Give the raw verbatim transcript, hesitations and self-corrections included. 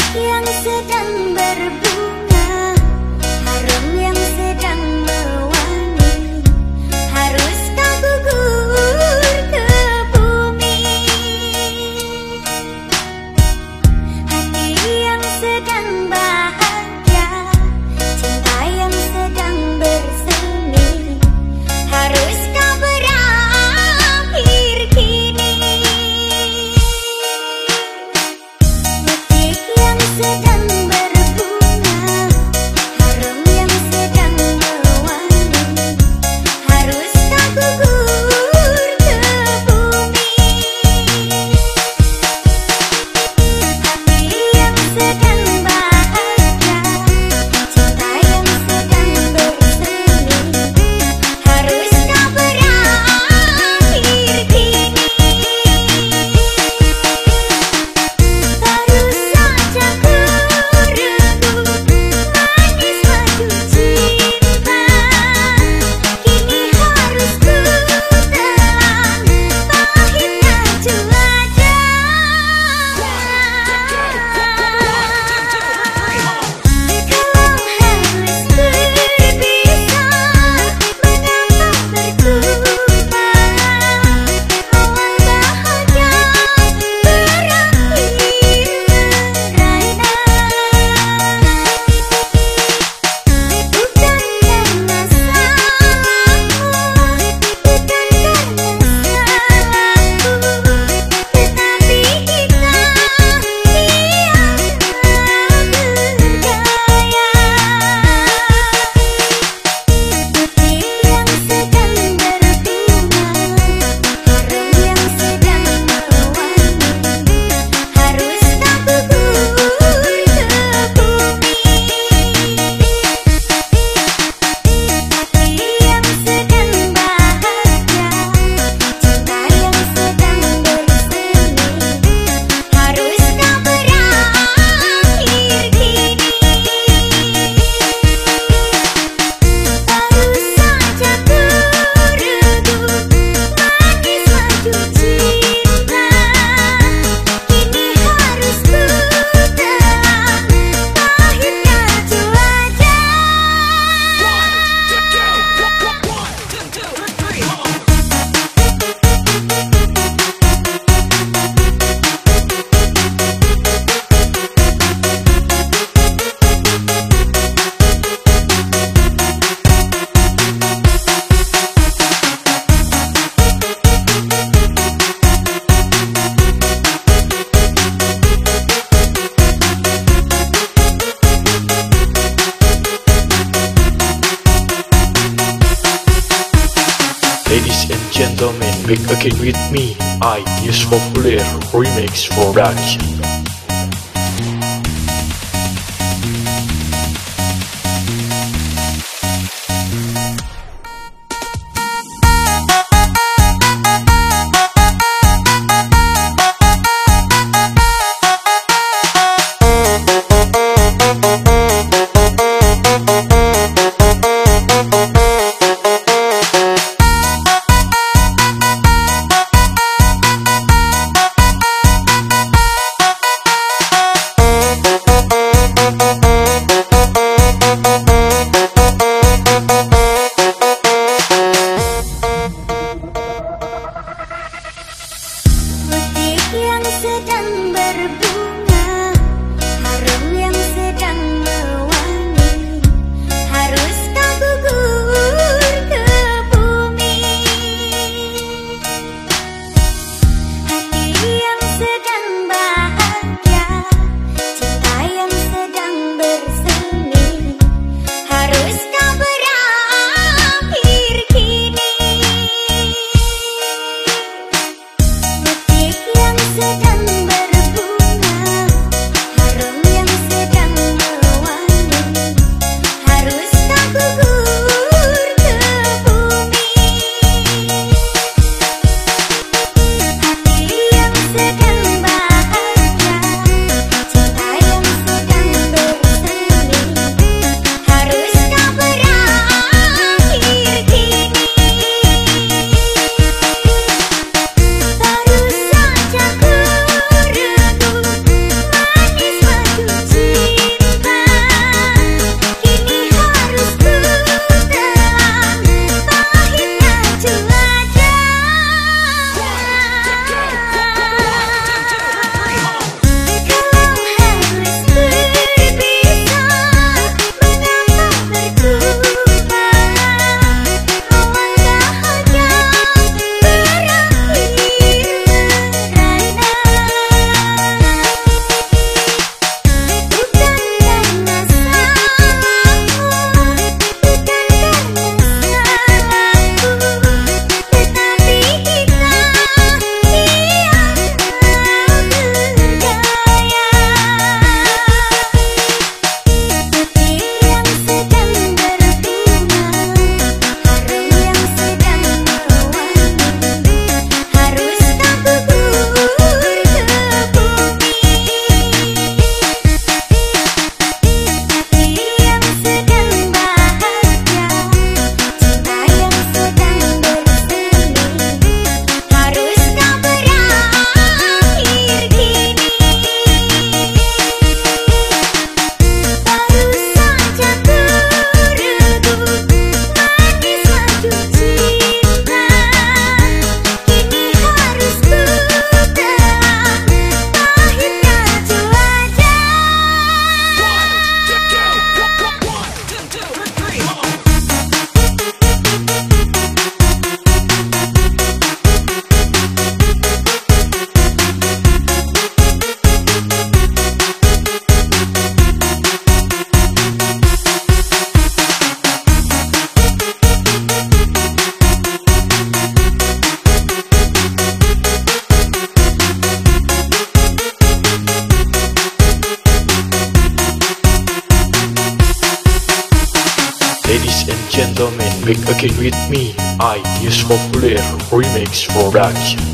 yang sedang berbunga, harum yang sedang mewangi, harus kau gugur ke bumi. Hati yang sedang bahagia, cinta yang sedang bersemi, harus kau berakhir kini. Butik yang sedang berbunga, harum yang sedang mewangi, harus kau gugur ke bumi. Hati yang sedang bahagia, cinta yang sedang bersemi, harus kau berakhir kini. Baru saja ku regu manis madu cinta, kini harus ku telan pahitnya cuaca. Kalau harus berpisah, mengapa berduka? Awal bahagia berakhir merana. Bukan karena salahmu, bukan karena salahku, tetapi kita yang berdaya. Butik yang sedang berbunga, harum yang sedang mewangi, harus kau gugur ke bumi. Hati yang sedang bahagia, cinta yang sedang bersemi, harus kau berakhir kini. Baru saja ku regu manis madu cinta, kini harus ku telan pahitnya cuaca. Ladies and gentlemen, back again with me, I, News Populer Remix Production. Butik yang sedang berbunga, harum yang sedang mewangi, harus kau gugur ke bumi. Hati yang sedang bahagia, cinta yang sedang bersemi, harus kau berakhir kini. Butik yang sedang berbunga, harum yang sedang mewangi, harus kau gugur ke bumi. Hati yang sedang bahagia, cinta yang sedang bersemi, harus kau berakhir kini. Baru saja ku back again with me, I Use Popular Remix Production.